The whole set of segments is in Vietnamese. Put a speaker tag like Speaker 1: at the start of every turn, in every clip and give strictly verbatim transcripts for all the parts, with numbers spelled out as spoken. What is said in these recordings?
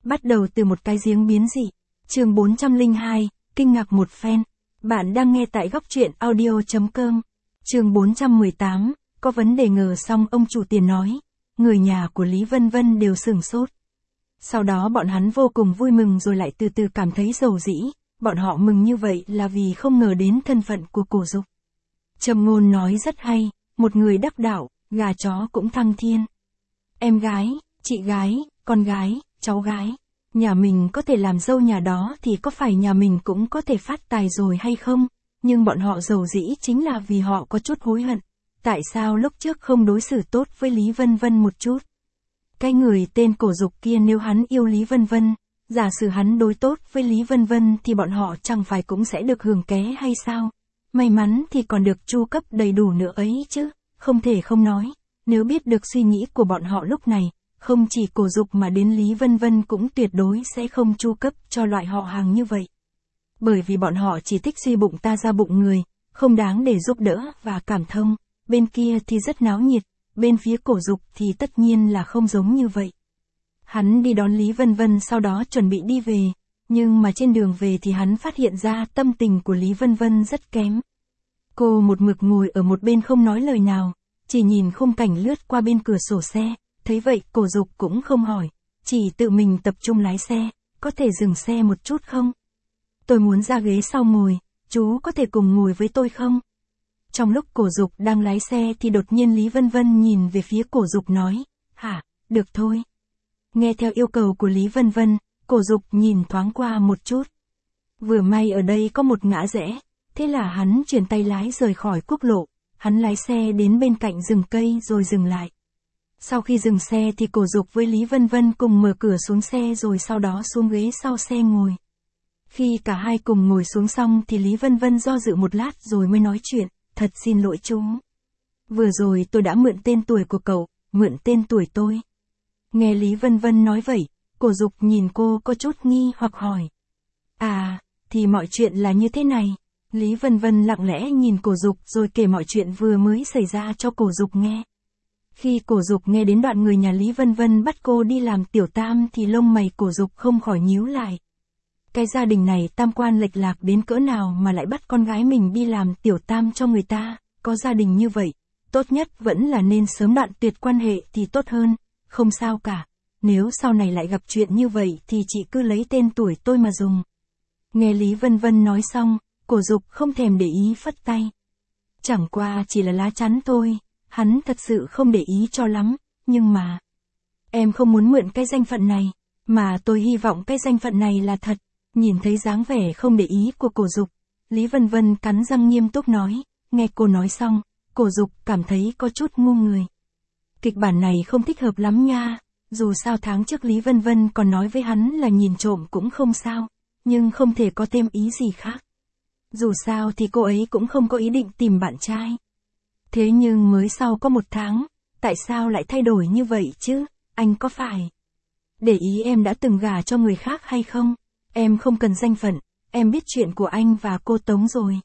Speaker 1: Bắt đầu từ một cái giếng biến dị. Chương bốn trăm lẻ hai, kinh ngạc một phen. Bạn đang nghe tại góc truyện audio chấm com. Chương bốn trăm mười tám, có vấn đề ngờ xong ông chủ tiền nói. Người nhà của Lý Vân Vân đều sửng sốt. Sau đó bọn hắn vô cùng vui mừng rồi lại từ từ cảm thấy dầu dĩ. Bọn họ mừng như vậy là vì không ngờ đến thân phận của Cổ Dục. Trầm Ngôn nói rất hay, một người đắc đạo, gà chó cũng thăng thiên. Em gái, chị gái, con gái, cháu gái, nhà mình có thể làm dâu nhà đó thì có phải nhà mình cũng có thể phát tài rồi hay không? Nhưng bọn họ dầu dĩ chính là vì họ có chút hối hận. Tại sao lúc trước không đối xử tốt với Lý Vân Vân một chút? Cái người tên Cổ Dục kia nếu hắn yêu Lý Vân Vân, giả sử hắn đối tốt với Lý Vân Vân thì bọn họ chẳng phải cũng sẽ được hưởng ké hay sao? May mắn thì còn được chu cấp đầy đủ nữa ấy chứ, không thể không nói. Nếu biết được suy nghĩ của bọn họ lúc này, không chỉ Cổ Dục mà đến Lý Vân Vân cũng tuyệt đối sẽ không chu cấp cho loại họ hàng như vậy. Bởi vì bọn họ chỉ thích suy bụng ta ra bụng người, không đáng để giúp đỡ và cảm thông. Bên kia thì rất náo nhiệt, bên phía Cổ Dục thì tất nhiên là không giống như vậy. Hắn đi đón Lý Vân Vân sau đó chuẩn bị đi về, nhưng mà trên đường về thì hắn phát hiện ra tâm tình của Lý Vân Vân rất kém. Cô một mực ngồi ở một bên không nói lời nào, chỉ nhìn khung cảnh lướt qua bên cửa sổ xe, thấy vậy Cổ Dục cũng không hỏi, chỉ tự mình tập trung lái xe, có thể dừng xe một chút không? Tôi muốn ra ghế sau ngồi, chú có thể cùng ngồi với tôi không? Trong lúc Cổ Dục đang lái xe thì đột nhiên Lý Vân Vân nhìn về phía Cổ Dục nói, hả, được thôi. Nghe theo yêu cầu của Lý Vân Vân, Cổ Dục nhìn thoáng qua một chút. Vừa may ở đây có một ngã rẽ, thế là hắn chuyển tay lái rời khỏi quốc lộ, hắn lái xe đến bên cạnh rừng cây rồi dừng lại. Sau khi dừng xe thì Cổ Dục với Lý Vân Vân cùng mở cửa xuống xe rồi sau đó xuống ghế sau xe ngồi. Khi cả hai cùng ngồi xuống xong thì Lý Vân Vân do dự một lát rồi mới nói chuyện, thật xin lỗi chú. Vừa rồi tôi đã mượn tên tuổi của cậu, mượn tên tuổi tôi. Nghe Lý Vân Vân nói vậy, Cổ Dục nhìn cô có chút nghi hoặc hỏi. À, thì mọi chuyện là như thế này. Lý Vân Vân lặng lẽ nhìn Cổ Dục rồi kể mọi chuyện vừa mới xảy ra cho Cổ Dục nghe. Khi Cổ Dục nghe đến đoạn người nhà Lý Vân Vân bắt cô đi làm tiểu tam thì lông mày Cổ Dục không khỏi nhíu lại. Cái gia đình này tam quan lệch lạc đến cỡ nào mà lại bắt con gái mình đi làm tiểu tam cho người ta, có gia đình như vậy, tốt nhất vẫn là nên sớm đoạn tuyệt quan hệ thì tốt hơn, không sao cả, nếu sau này lại gặp chuyện như vậy thì chị cứ lấy tên tuổi tôi mà dùng. Nghe Lý Vân Vân nói xong, Cổ Dục không thèm để ý phất tay. Chẳng qua chỉ là lá chắn thôi, hắn thật sự không để ý cho lắm, nhưng mà... Em không muốn mượn cái danh phận này, mà tôi hy vọng cái danh phận này là thật. Nhìn thấy dáng vẻ không để ý của Cổ Dục, Lý Vân Vân cắn răng nghiêm túc nói, nghe cô nói xong, Cổ Dục cảm thấy có chút ngu người. Kịch bản này không thích hợp lắm nha, dù sao tháng trước Lý Vân Vân còn nói với hắn là nhìn trộm cũng không sao, nhưng không thể có thêm ý gì khác. Dù sao thì cô ấy cũng không có ý định tìm bạn trai. Thế nhưng mới sau có một tháng, tại sao lại thay đổi như vậy chứ, anh có phải để ý em đã từng gả cho người khác hay không? Em không cần danh phận, em biết chuyện của anh và cô Tống rồi.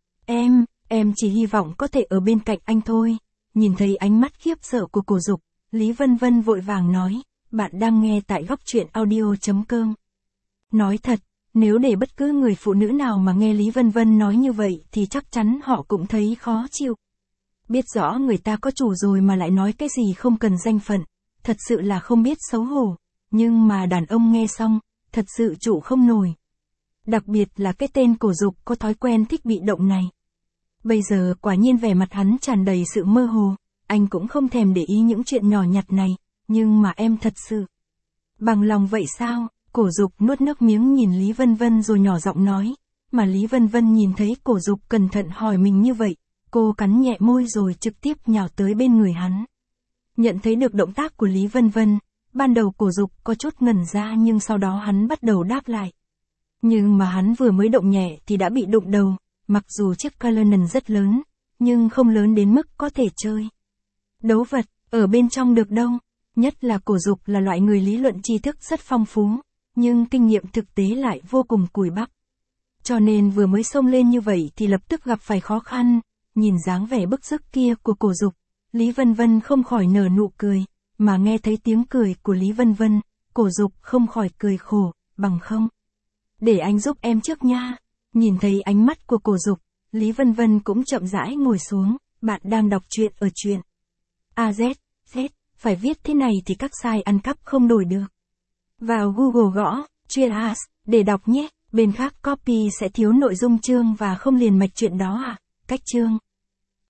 Speaker 1: Em, em chỉ hy vọng có thể ở bên cạnh anh thôi. Nhìn thấy ánh mắt khiếp sợ của Cổ Dục, Lý Vân Vân vội vàng nói, bạn đang nghe tại góc truyện audio chấm com. Nói thật, nếu để bất cứ người phụ nữ nào mà nghe Lý Vân Vân nói như vậy thì chắc chắn họ cũng thấy khó chịu. Biết rõ người ta có chủ rồi mà lại nói cái gì không cần danh phận, thật sự là không biết xấu hổ. Nhưng mà đàn ông nghe xong, thật sự trụ không nổi. Đặc biệt là cái tên Cổ Dục có thói quen thích bị động này. Bây giờ quả nhiên vẻ mặt hắn tràn đầy sự mơ hồ, anh cũng không thèm để ý những chuyện nhỏ nhặt này, nhưng mà em thật sự bằng lòng vậy sao? Cổ Dục nuốt nước miếng nhìn Lý Vân Vân rồi nhỏ giọng nói, mà Lý Vân Vân nhìn thấy Cổ Dục cẩn thận hỏi mình như vậy, cô cắn nhẹ môi rồi trực tiếp nhào tới bên người hắn. Nhận thấy được động tác của Lý Vân Vân, ban đầu Cổ Dục có chút ngẩn ra nhưng sau đó hắn bắt đầu đáp lại. Nhưng mà hắn vừa mới động nhẹ thì đã bị đụng đầu, mặc dù chiếc Cullinan rất lớn, nhưng không lớn đến mức có thể chơi đấu vật, ở bên trong được đâu. Nhất là Cổ Dục là loại người lý luận tri thức rất phong phú, nhưng kinh nghiệm thực tế lại vô cùng cùi bắp. Cho nên vừa mới xông lên như vậy thì lập tức gặp phải khó khăn, nhìn dáng vẻ bức rứt kia của Cổ Dục, Lý Vân Vân không khỏi nở nụ cười, mà nghe thấy tiếng cười của Lý Vân Vân, Cổ Dục không khỏi cười khổ, bằng không. Để anh giúp em trước nha. Nhìn thấy ánh mắt của Cổ Dục, Lý Vân Vân cũng chậm rãi ngồi xuống, bạn đang đọc truyện ở truyện. a zét, Z, phải viết thế này thì các sai ăn cắp không đổi được. Vào Google gõ, truyện as, để đọc nhé, bên khác copy sẽ thiếu nội dung chương và không liền mạch truyện đó à, cách chương.